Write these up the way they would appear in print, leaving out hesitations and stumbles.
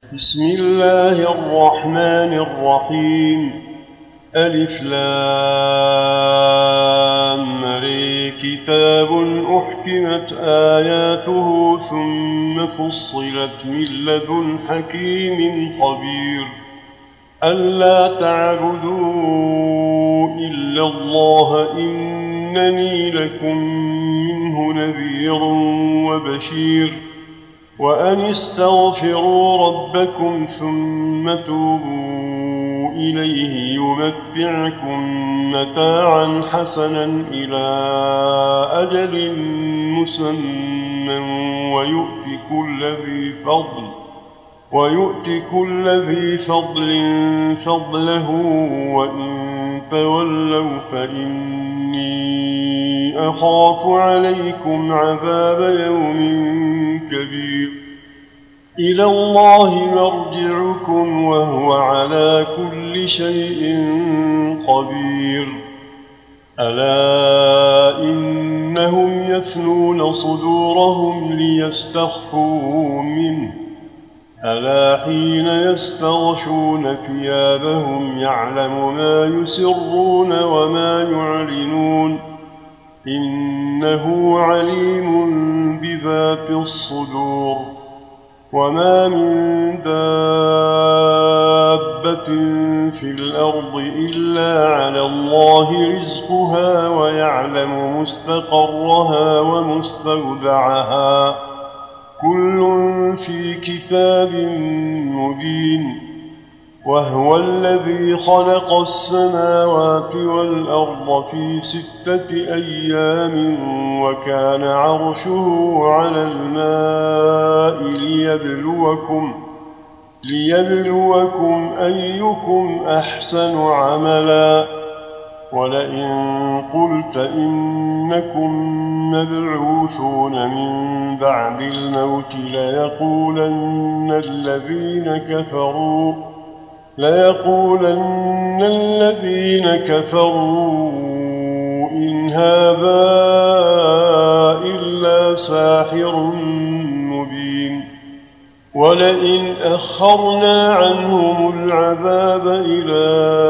بسم الله الرحمن الرحيم. ألف لام ر. كتاب أحكمت آياته ثم فصلت من لدن حكيم خبير. ألا تعبدوا إلا الله إنني لكم منه نذير وبشير. وأن استغفروا ربكم ثم توبوا إليه يمتعكم متاعا حسنا إلى أجل مسمى ويؤت كل ذي فضل فضله. وإن تولوا فإني أخاف عليكم عذاب يوم كبير. إلى الله مرجعكم وهو على كل شيء قدير. ألا إنهم يثنون صدورهم ليستخفوا منه. ألا حين يستغشون ثيابهم يعلم ما يسرون وما يعلنون إنه عليم بذات الصدور. وما من دابة في الأرض إلا على الله رزقها ويعلم مستقرها ومستودعها كل في كتاب مبين. وهو الذي خلق السماوات والأرض في 6 أيام وكان عرشه على الماء ليبلوكم أيكم أحسن عملا. ولئن قلت إنكم مبعوثون من بعد الموت ليقولن الذين كفروا إن هذا إلا ساحر مبين. ولئن أخرنا عنهم العذاب إلى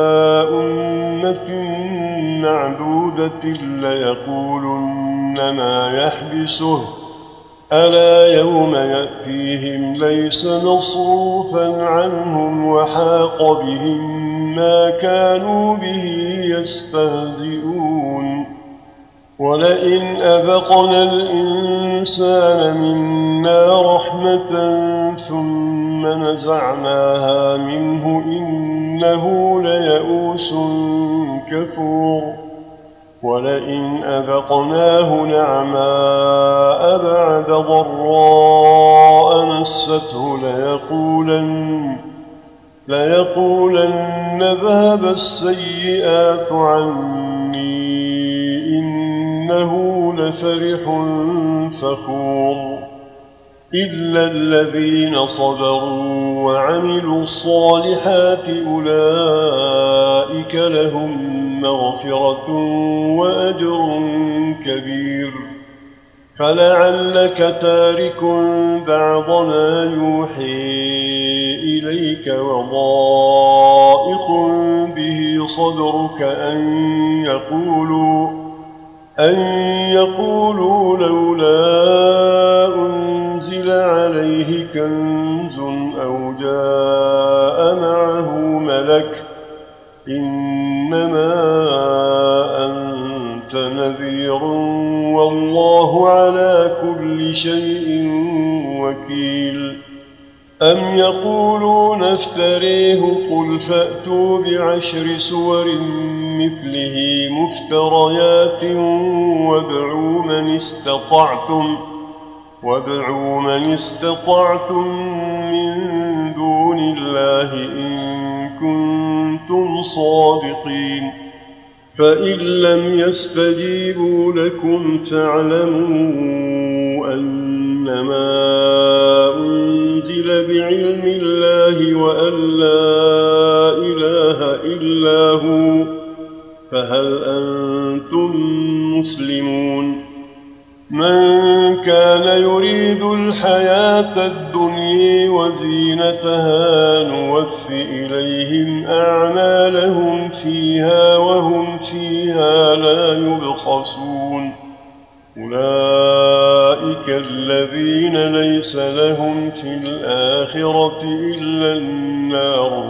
أمة معدودة ليقولن ما يحبسه ألا يوم يأتيهم ليس مصروفا عنهم وحاق بهم ما كانوا به يستهزئون. ولئن أذقنا الإنسان منا رحمة ثم نزعناها منه إنه ليئوس كفور. ولئن أذقناه نعماء بعد ضراء مسته ليقولن ذهب السيئات عني إنه لفرح فخور. إلا الذين صبروا وعملوا الصالحات أولئك لهم مغفرة وأجر كبير. فلعلك تارك بعض ما يوحي إليك وضائق به صدرك أن يقولوا لولا أنزل عليه كنز أو جاء معه ملك إنما أنت نذير والله على كل شيء وكيل. أم يقولون افتريه قل فأتوا ب10 سور مثله مفتريات وادعوا من استطعتم من دون الله إن كنتم صادقين. فإن لم يستجيبوا لكم فاعلموا أنما أنزل بعلم الله وأن لا إله إلا هو فهل أنتم مسلمون. من كان يريد الحياة الدنيا وزينتها نوف إليهم أعمالهم فيها وهم فيها لا يبخسون أولئك الذين ليس لهم في الآخرة إلا النار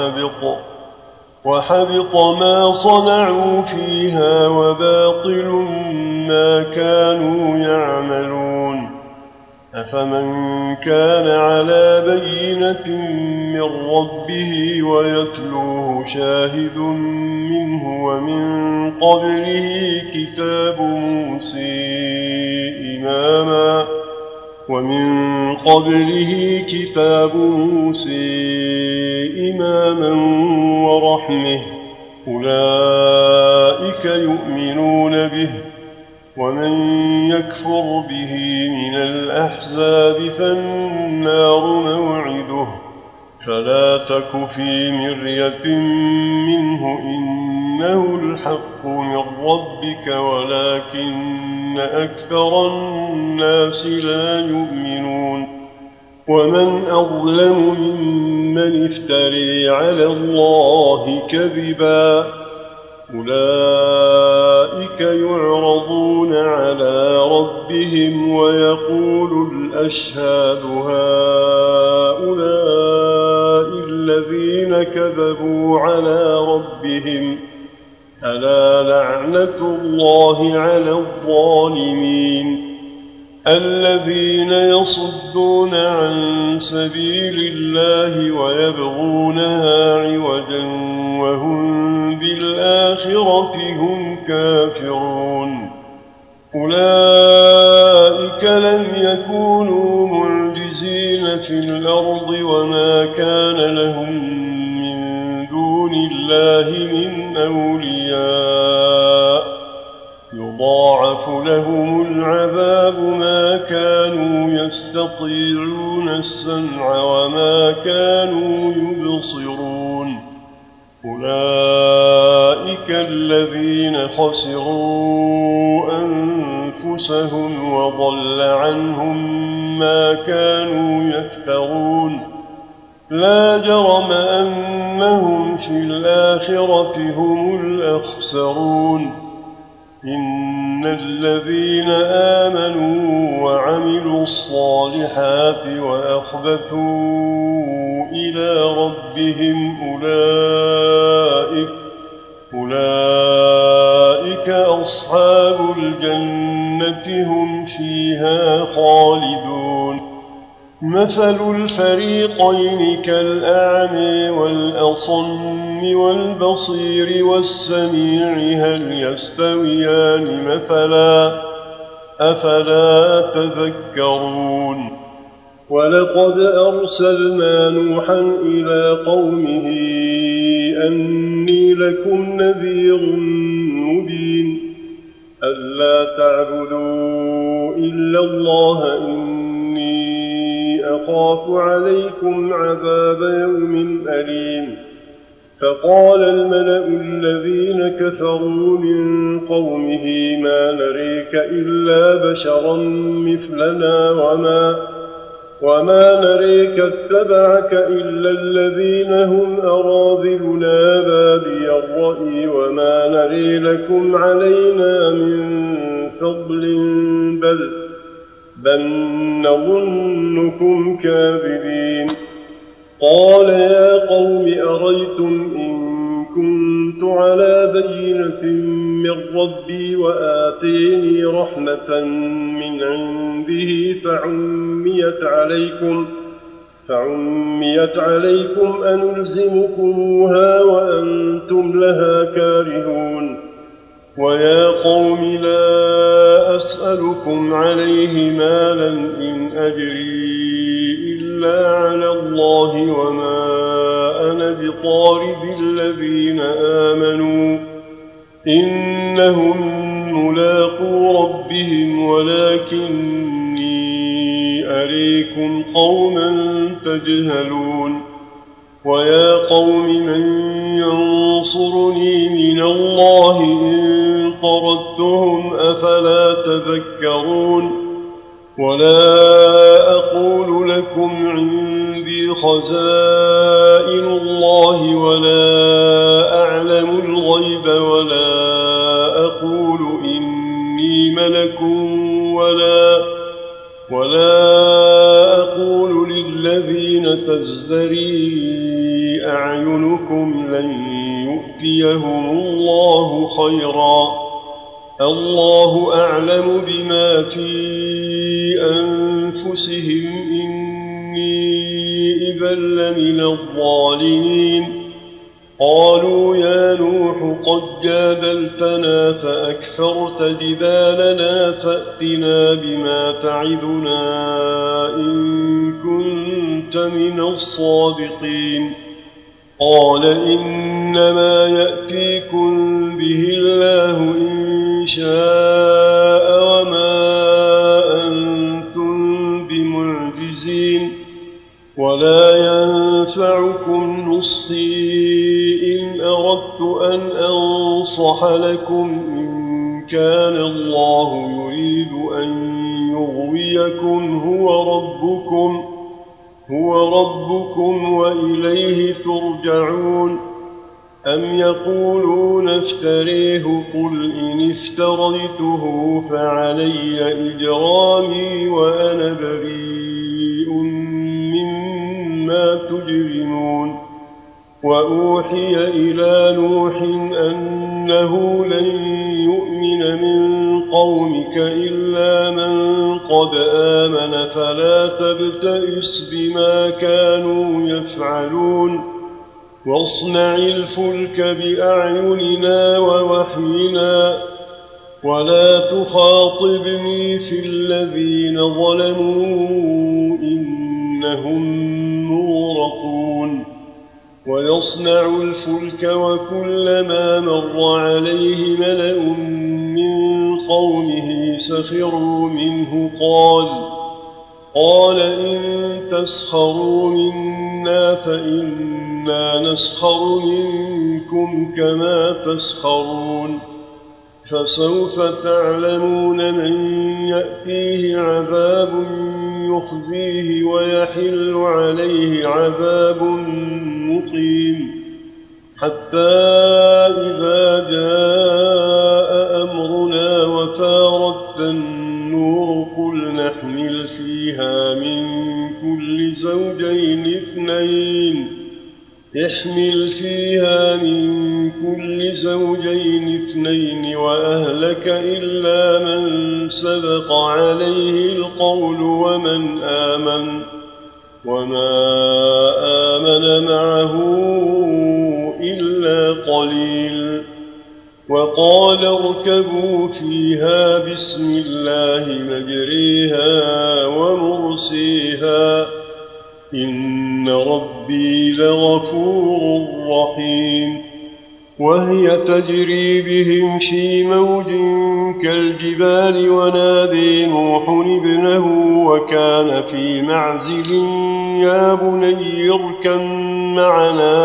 وحبط ما صنعوا فيها وباطل ما كانوا يعملون أفمن كان على بينة من ربه ويتلوه شاهد منه ومن قبله كتاب موسى إماما ورحمه أولئك يؤمنون به ومن يكفر به من الأحزاب فالنار موعده فلا تك في مرية منه إنه الحق من ربك ولكن أكثر الناس لا يؤمنون ومن أظلم ممن افتري على الله كذبا أولئك يعرضون على ربهم ويقول الأشهاد هؤلاء الذين كذبوا على ربهم ألا لعنة الله على الظالمين الذين يصدون عن سبيل الله ويبغونها عوجا وهم بالآخرة هم كافرون أولئك لم يكونوا معجزين في الأرض وما كان لهم من دون الله من أولياء يضاعف لهم العذاب ما كانوا يستطيعون السمع وما كانوا يبصرون أولئك الذين خسروا أنفسهم وضل عنهم ما كانوا يفترون لا جرم أنهم في الآخرة هم الأخسرون إن الذين آمنوا وعملوا الصالحات وأخبتوا إلى ربهم أولئك أصحاب الجنة هم فيها خالدون مثل الفريقين كالأعمى والأصم والبصير والسميع هل يستويان مثلا أفلا تذكرون ولقد أرسلنا نوحا إلى قومه أني لكم نذير مبين ألا تعبدوا إلا الله إني أخاف عليكم عذاب يوم أليم فقال الملأ الذين كفروا من قومه ما نريك إلا بشرا مثلنا وما نريك اتبعك إلا الذين هم أراذلنا بادي الرأي وما نري لكم علينا من فضل بل نظنكم كاذبين قال يا قوم أريتم إن كنت على بينة من ربي وآتيني رحمة من عنده فعميت عليكم أنلزمكموها وأنتم لها كارهون ويا قوم لا أسألكم عليه مالا إن أجري إلا على الله وما أنا بطارد الذين آمنوا إنهم ملاقو ربهم ولكني أريكم قوما تجهلون ويا قوم من ينصرني من الله إن طردتهم أفلا تذكرون ولا أقول لكم عندي خزائن الله ولا أعلم الغيب ولا أقول إني ملك ولا أقول للذين تزدري أعينكم لن يؤتيهم الله خيرا الله أعلم بما في أنفسهم إني إذا لمن الظالمين قالوا يا نوح قد جادلتنا فأكثرت جدالنا فأتنا بما تعدنا إن كنت من الصادقين قال إنما يأتيكم به الله إن شاء وما أنتم بمعجزين ولا ينفعكم نصحي إن أردت أن أنصح لكم إن كان الله يريد أن يغويكم هو ربكم وإليه ترجعون أم يقولون افتريه قل إن افتريته فعلي إجرامي وأنا بريء مما تجرمون وأوحي إلى نوح أنه لن يؤمن من قومك إلا من قد آمن فلا تبتئس بما كانوا يفعلون واصنع الفلك بأعيننا ووحينا ولا تخاطبني في الذين ظلموا إنهم مغرقون ويصنع الفلك وكلما مر عليه ملأ من قومه سخروا منه قال إن تسخروا منا فإنا نسخر منكم كما تسخرون فسوف تعلمون من يأتيه عذاب يخزيه ويحل عليه عذاب مقيم حتى إذا جاء أمرنا وفارت النور قل نحمل فيها من كل زوجين اثنين وأهلك إلا من سبق عليه القول وما آمن معه إلا قليل وقال اركبوا فيها بسم الله مجريها ومرسيها إن ربي لغفور رحيم وهي تجري بهم في موج كالجبال ونادي نوح ابنه وكان في معزل يا بني اركب معنا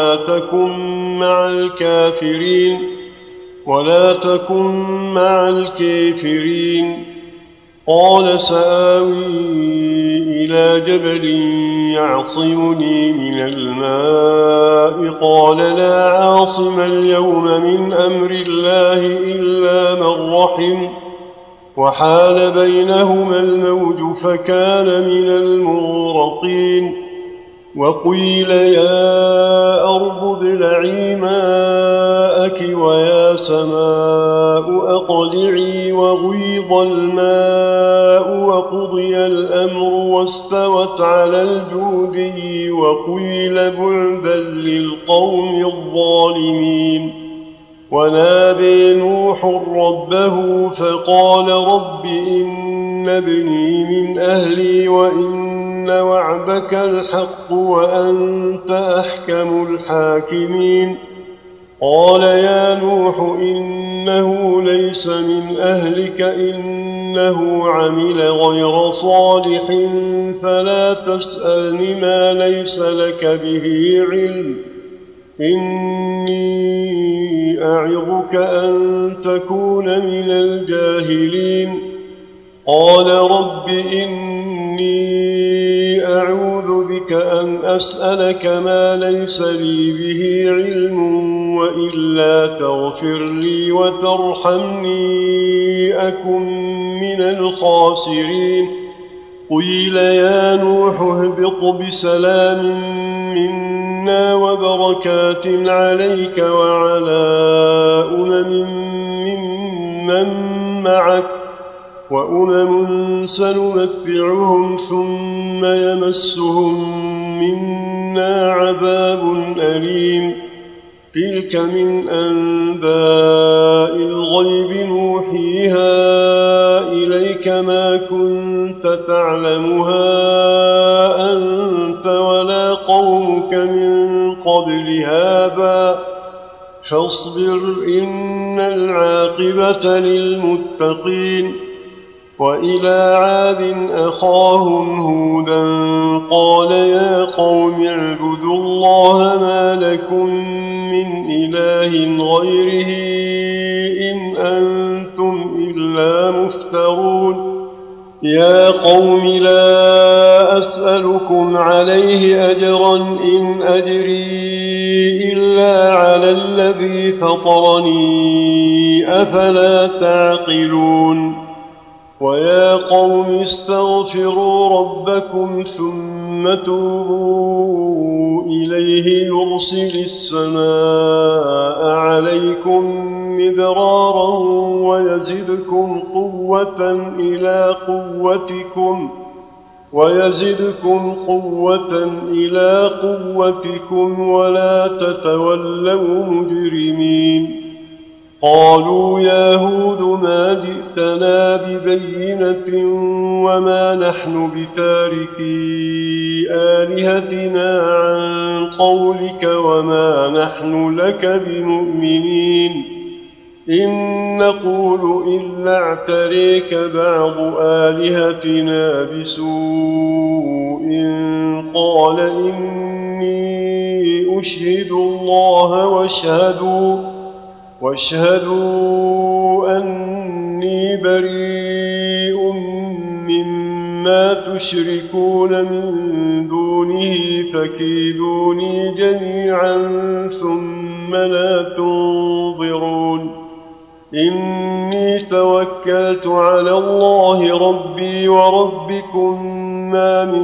ولا تكن مع الكافرين قال سآوي إلى جبل يعصمني من الماء قال لا عاصم اليوم من أمر الله إلا من رحم وحال بينهما الموج فكان من المغرقين وقيل يا أرض ابلعي ماءك ويا سماء أقلعي وغيض الماء وقضي الأمر واستوت على الجودي وقيل بعدا للقوم الظالمين ونادي نوح ربه فقال رب إن ابني من أهلي وإن وعدك الحق وأنت أحكم الحاكمين قال يا نوح إنه ليس من أهلك إنه عمل غير صالح فلا تسألني ما ليس لك به علم إني أعظك أن تكون من الجاهلين قال رب إني أعوذ بك أن أسألك ما ليس لي به علم وإلا تغفر لي وترحمني أكن من الخاسرين قيل يا نوح اهبط بسلام منا وبركات عليك وعلى ممن معك وأمم سنمتعهم ثم يمسهم منا عذاب أليم تلك من أنباء الغيب نوحيها إليك ما كنت تعلمها أنت ولا قومك من قبل هذا فاصبر إن العاقبة للمتقين وإلى عاد أخاهم هودا قال يا قوم اعبدوا الله ما لكم من إله غيره إن أنتم إلا مفترون يا قوم لا أسألكم عليه أجرا إن أجري إلا على الذي فطرني أفلا تعقلون ويا قوم استغفروا ربكم ثم توبوا إليه يرسل السماء عليكم مدرارا ويزدكم قوة إلى قوتكم ولا تتولوا مجرمين قالوا يا هود ما جئتنا ببينة وما نحن بتاركي آلهتنا عن قولك وما نحن لك بمؤمنين إن نقول إلا اعتريك بعض آلهتنا بسوء قال إني أشهد الله واشهدوا أني بريء مما تشركون من دونه فكيدوني جميعا ثم لا تنظرون إني توكلت على الله ربي وربكم ما من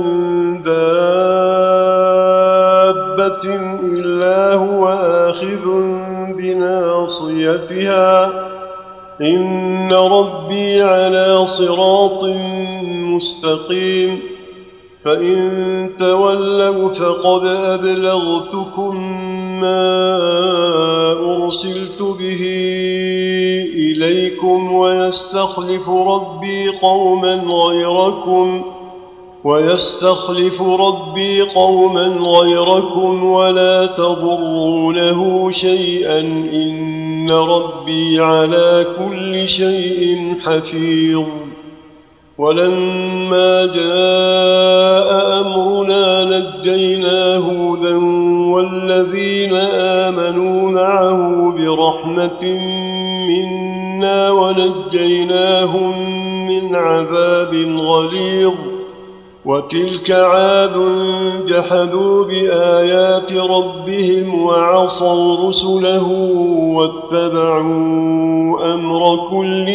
دابة إلا هو آخذ بناصيتها إن ربي على صراط مستقيم فإن تولوا فقد أبلغتكم ما أرسلت به إليكم ويستخلف ربي قوما غيركم ولا تضرونه شيئا إن ربي على كل شيء حفيظ ولما جاء أمرنا نجينا هودا والذين آمنوا معه برحمة منا ونجيناهم من عذاب غليظ وتلك عاد جحدوا بآيات ربهم وعصوا رسله واتبعوا أمر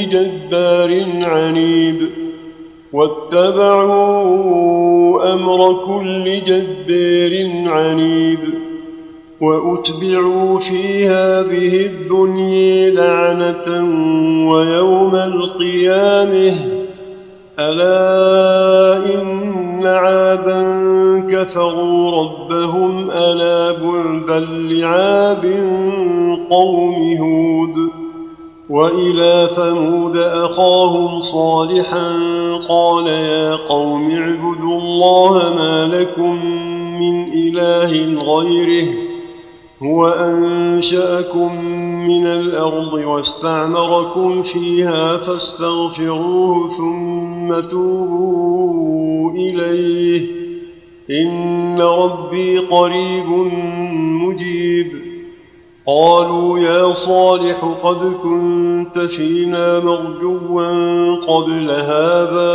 كل جبار عنيد وأتبعوا في هذه الدنيا لعنة ويوم القيامة ألا إن عادا كفروا ربهم ألا بعدا لعاد قوم هود وإلى ثمود أخاهم صالحا قال يا قوم اعبدوا الله ما لكم من إله غيره هو أنشأكم من الأرض واستعمركم فيها فاستغفروه ثم توبوا إليه إن ربي قريب مجيب قالوا يا صالح قد كنت فينا مرجوا قبل هذا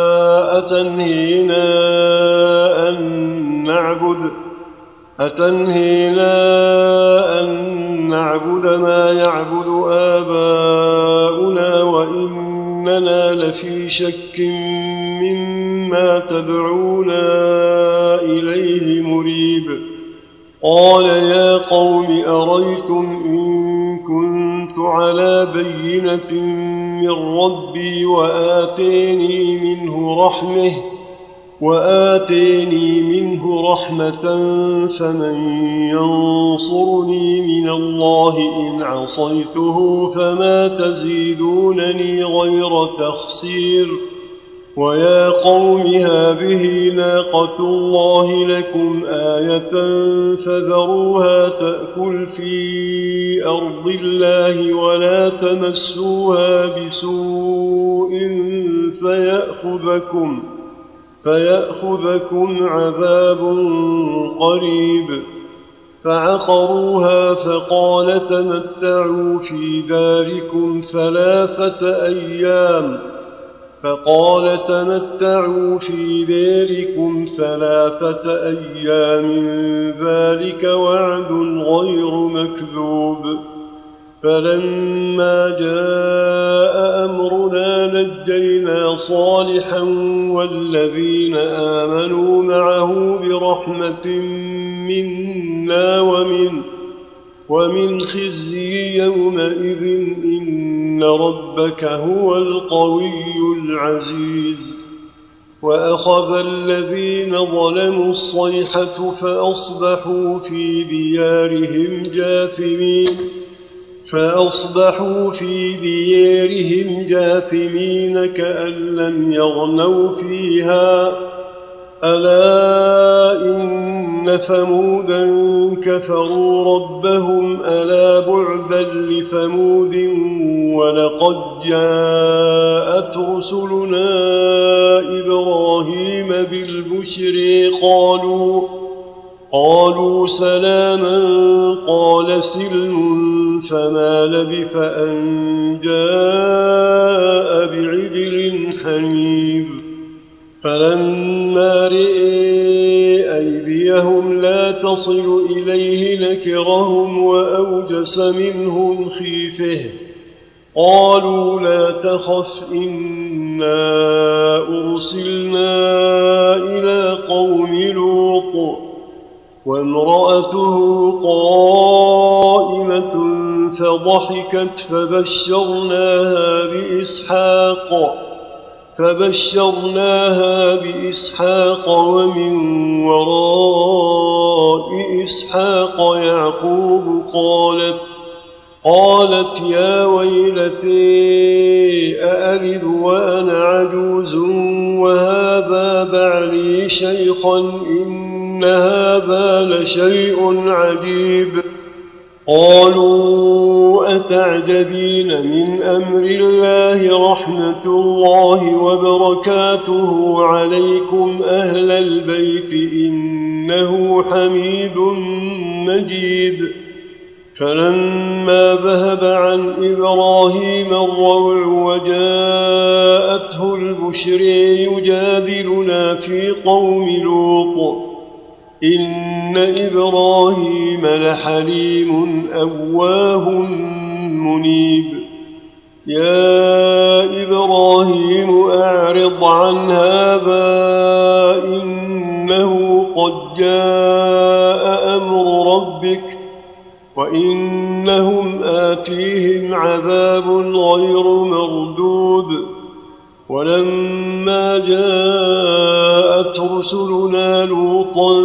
أتنهينا أن نعبد ما يعبد آباؤنا وإننا لفي شك مما تدعونا إليه مريب. قال يا قوم أريتم إن كنت على بينة من ربي وآتيني منه رحمة فمن ينصرني من الله إن عصيته فما تزيدونني غير تخسير. ويا قوم هذه ناقة الله لكم آية فذروها تأكل في أرض الله ولا تمسوها بسوء فيأخذكم عذاب قريب. فعقروها فقال تمتعوا في داركم 3 أيام ذلك وعد غير مكذوب. فلما جاء أمرنا نجينا صالحا والذين آمنوا معه برحمة منا ومن خزي يومئذ إن ربك هو القوي العزيز. وأخذ الذين ظلموا الصيحة فأصبحوا في ديارهم جاثمين كأن لم يغنوا فيها. ألا إن ثمودا كفروا ربهم ألا بعدا لثمود ولقد جاءت رسلنا إبراهيم بالبشر قالوا سلاما قال سلم فما لبث أن جاء بعجل حنيذ. فلما رئي أيديهم لا تصل إليه نكرهم وأوجس منهم خيفة. قالوا لا تخف إنا أرسلنا إلى قوم لوط وامرأته قائمة فضحكت فبشرناها بإسحاق ومن وراء إسحاق يعقوب. قالت يا ويلتي أألد وأنا عجوز وهذا بعلي شيخا إن هذا لشيء عجيب. قالوا أتعجبين من أمر الله رحمة الله وبركاته عليكم أهل البيت إنه حميد مجيد. فلما ذهب عن إبراهيم الروع وجاءته البشر يجادلنا في قوم لوط إن إبراهيم لحليم أواه منيب. يا إبراهيم أعرض عن هذا إنه قد جاء أمر ربك وإنهم آتيهم عذاب غير مردود. ولما جاءت رسلنا لوطا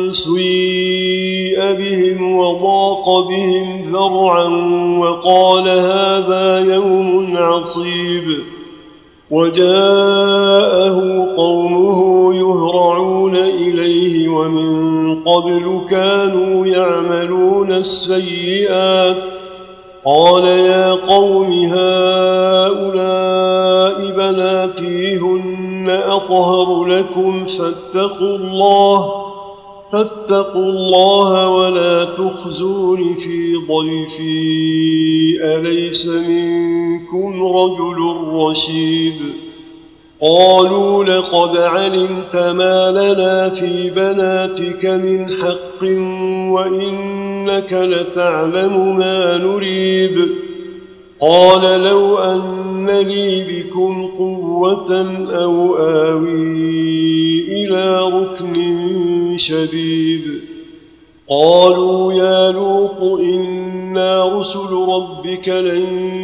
سيء بهم وضاق بهم ذرعا وقال هذا يوم عصيب. وجاءه قومه يهرعون إليه ومن قبل كانوا يعملون السيئات. قال يا قوم هؤلاء بناتي هن أطهر لكم فاتقوا الله ولا تخزون في ضيفي أليس منكم رجل رشيد قالوا لقد علمت ما لنا في بناتك من حق وإنك لتعلم ما نريد قال لو أن لي بكم قوة أو آوي إلى ركن شديد قالوا يا لوط إنا رسل ربك لن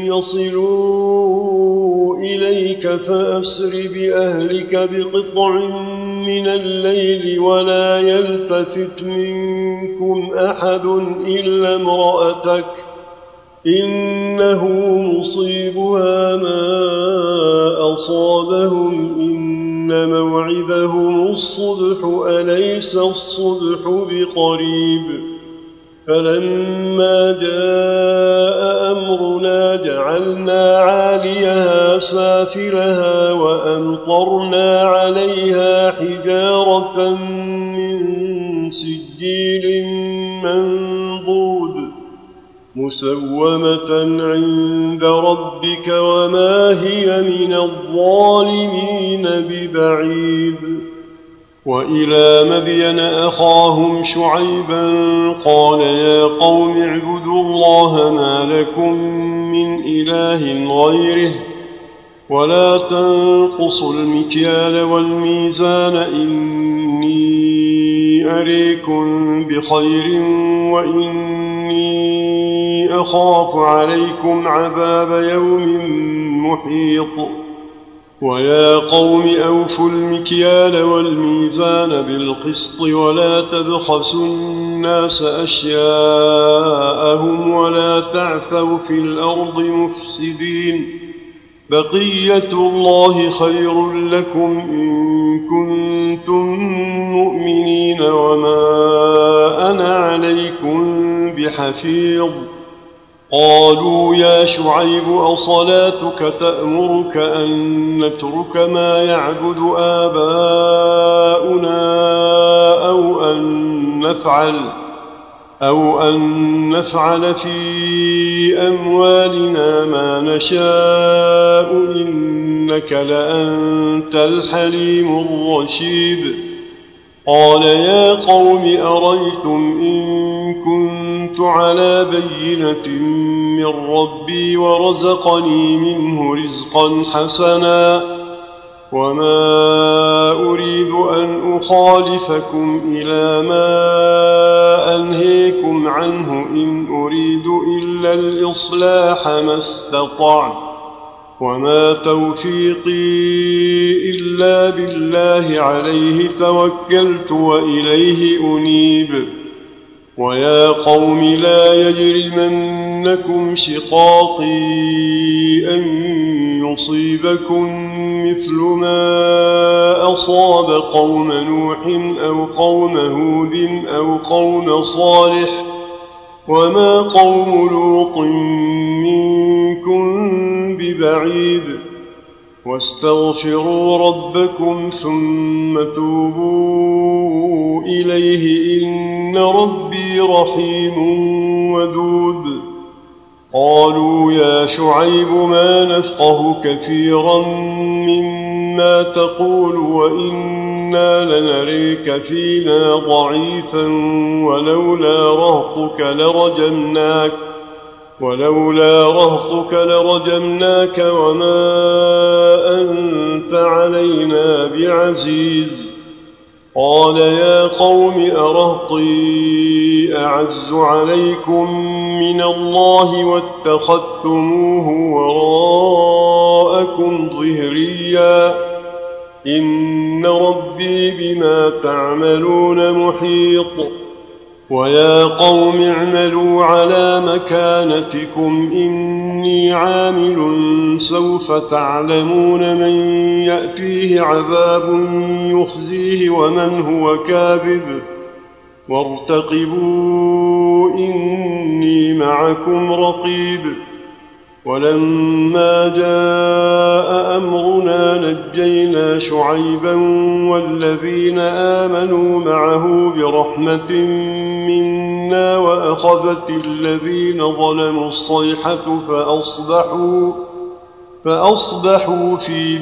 يصلوا إليك فأسر بأهلك بقطع من الليل ولا يلتفت منكم أحد إلا امرأتك إنه مصيبها ما أصابهم إن موعدهم الصبح أليس الصبح بقريب فلما جاء أمرنا جعلنا عاليها سافلها وأمطرنا عليها حجارة من سجيل منضود مسومة عند ربك وما هي من الظالمين ببعيد وإلى مدين أخاهم شعيبا قال يا قوم اعبدوا الله ما لكم من إله غيره ولا تنقصوا المكيال والميزان إني أريكم بخير وإني أخاف عليكم عذاب يوم محيط ويا قوم أوفوا المكيال والميزان بالقسط ولا تبخسوا الناس أشياءهم ولا تعثوا في الأرض مفسدين بقية الله خير لكم إن كنتم مؤمنين وما أنا عليكم بحفيظ قالوا يا شعيب أصلاتك تأمرك أن نترك ما يعبد آباؤنا أو أن نفعل في أموالنا ما نشاء إنك لأنت الحليم الرشيد قال يا قوم أريتم إن كنت على بينة من ربي ورزقني منه رزقا حسنا وما أريد أن أخالفكم إلى ما أنهيكم عنه إن أريد إلا الإصلاح ما استطعت وما توفيقي إلا بالله عليه توكلت وإليه أنيب ويا قوم لا يجرمنكم شقاقي أن يصيبكم مثل ما أصاب قوم نوح أو قوم هود أو قوم صالح وما قوم لوط منكم ببعيد واستغفروا ربكم ثم توبوا إليه إن ربي رحيم ودود قالوا يا شعيب ما نفقه كثيرا مما تقول وإنا لنريك فينا ضعيفا ولولا رهطك لرجمناك وما أنت علينا بعزيز قال يا قوم أرهطي أعز عليكم من الله واتخذتموه وراءكم ظهريا إن ربي بما تعملون محيط ويا قوم اعملوا على مكانتكم إني عامل سوف تعلمون من يأتيه عذاب يخزيه ومن هو كاذب وارتقبوا إني معكم رقيب ولما جاء أمرنا نجينا شعيبا والذين آمنوا معه برحمة منا وأخذت الذين ظلموا الصيحة فأصبحوا في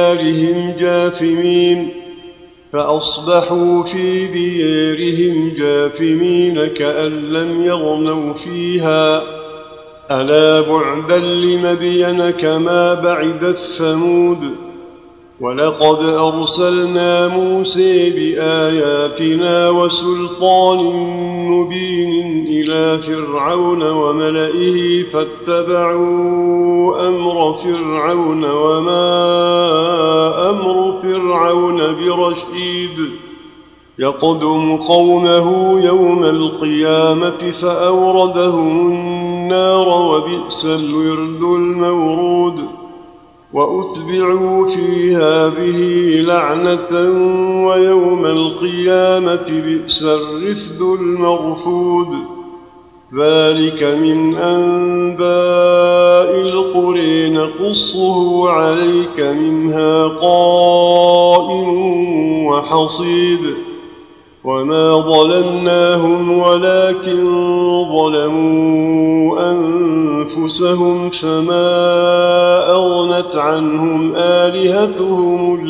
ديارهم جاثمين كأن لم يغنوا فيها ألا بعدا لمدين كما بعدت ثمود ولقد أرسلنا موسى بآياتنا وسلطان مبين إلى فرعون وملئه فاتبعوا أمر فرعون وما أمر فرعون برشيد يقدم قومه يوم القيامة فأوردهم النار وبئس الورد المورود وأتبعوا في هذه لعنة ويوم القيامة بئس الرفد المرفود ذلك من أنباء القرى نقصه عليك منها قائم وحصيد وما ظلمناهم ولكن ظلموا أنفسهم فما أغنت عنهم آلهتهم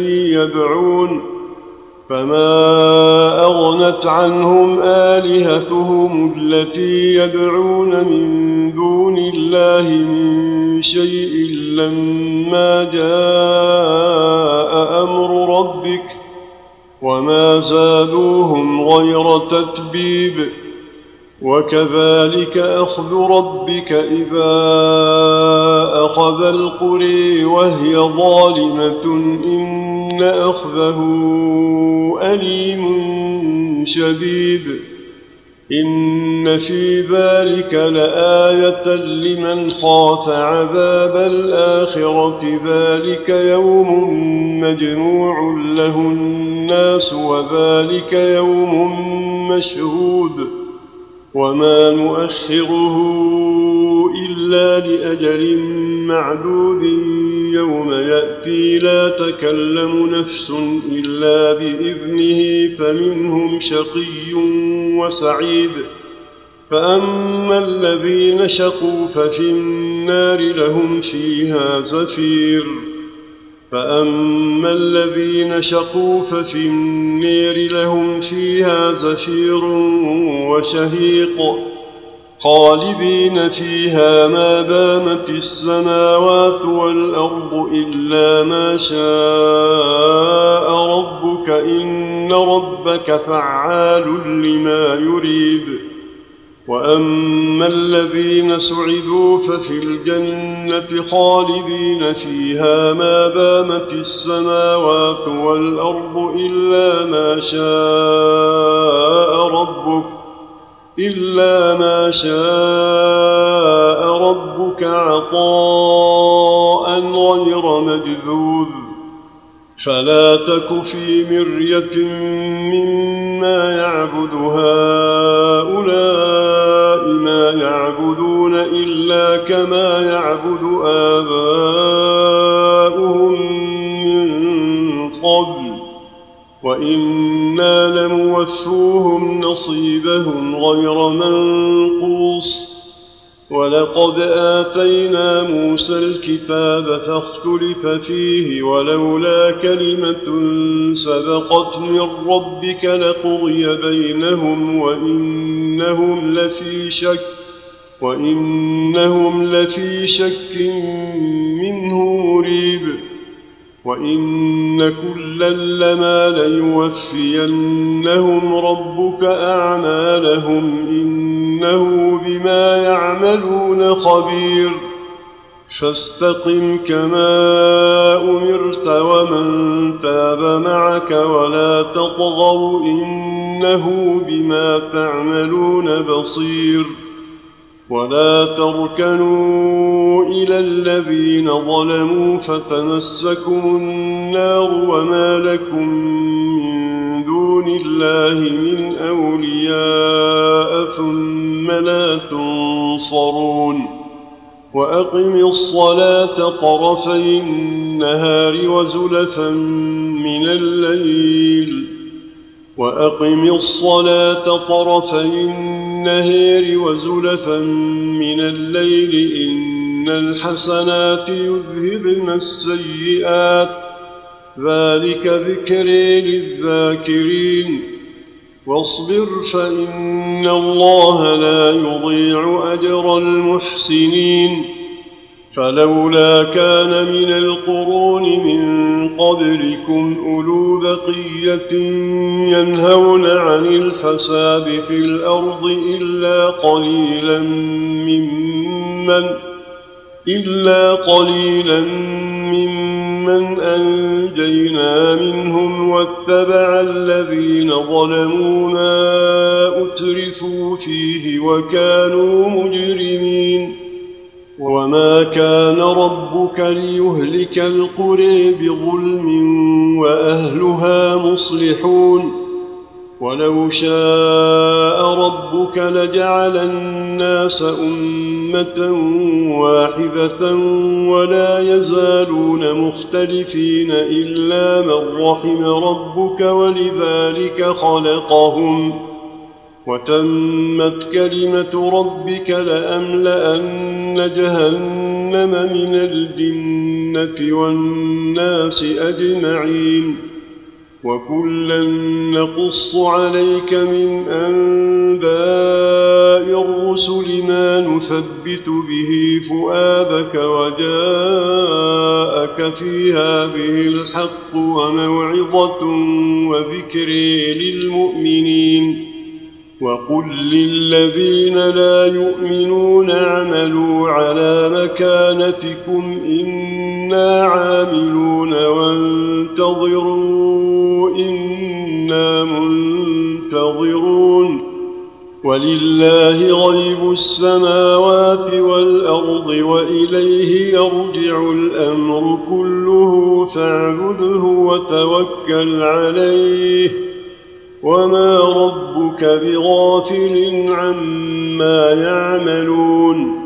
التي يدعون من دون الله من شيء لما جاء أمر ربك وما زادوهم غير تتبيب وكذلك أخذ ربك إذا أخذ القرى وهي ظالمة إن أخذه أليم شديد إن في ذلك لآية لمن خاف عذاب الآخرة ذلك يوم مجموع له الناس وذلك يوم مشهود وما نؤخره إلا لأجل معدود يوم يأتي لا تكلم نفس إلا بإذنه فمنهم شقي وسعيد فأما الذين شقوا ففي النار لهم فيها زفير وشهيق خالدين فيها ما دامت السماوات والأرض إلا ما شاء ربك إن ربك فعال لما يريد وأما الذين سعدوا ففي الجنة خالدين فيها ما دامت السماوات والأرض إلا ما شاء ربك عطاء غير مجذوذ فلا تك في مرية مما يعبد هؤلاء ما يعبدون إلا كما يعبد آباؤهم من قبل وإنا لموفوهم نصيبهم غير منقوص ولقد آتينا موسى الكتاب فاختلف فيه ولولا كلمة سبقت من ربك لقضي بينهم وإنهم لفي شك منه مريب وإن كلا لما ليوفينهم ربك أعمالهم إنه بما يعملون خبير فاستقم كما أمرت ومن تاب معك ولا تطغوا إنه بما تعملون بصير ولا تركنوا إلى الذين ظلموا فتمسكم النار وما لكم من دون الله من أولياء ثم لا تنصرون وأقم الصلاة طرفي النهار وزلفا من الليل وأقم الصلاة طرفي النهار وزلفا من الليل إن الحسنات يذهبن السيئات ذلك ذكر للذاكرين واصبر فإن الله لا يضيع أجر المحسنين فلولا كان من القرون من قبلكم أولو بقية ينهون عن الفساد في الأرض إلا قليلا ممن أنجينا منهم واتبع الذين ظلموا ما أترفوا فيه وكانوا مجرمين وما كان ربك ليهلك القرى بظلم وأهلها مصلحون ولو شاء ربك لجعل الناس أمة واحدة ولا يزالون مختلفين إلا من رحم ربك ولذلك خلقهم وتمت كلمة ربك لأملأن جهنم من الجنة والناس أجمعين وكلا نقص عليك من أنباء الرسل ما نثبت به فؤادك وجاءك في هذه الحق وموعظة وذكر للمؤمنين وقل للذين لا يؤمنون اعملوا على مكانتكم إنا عاملون وانتظروا إنا منتظرون ولله غيب السماوات والأرض وإليه يرجع الأمر كله فاعبده وتوكل عليه وما ربك بغافل عما يعملون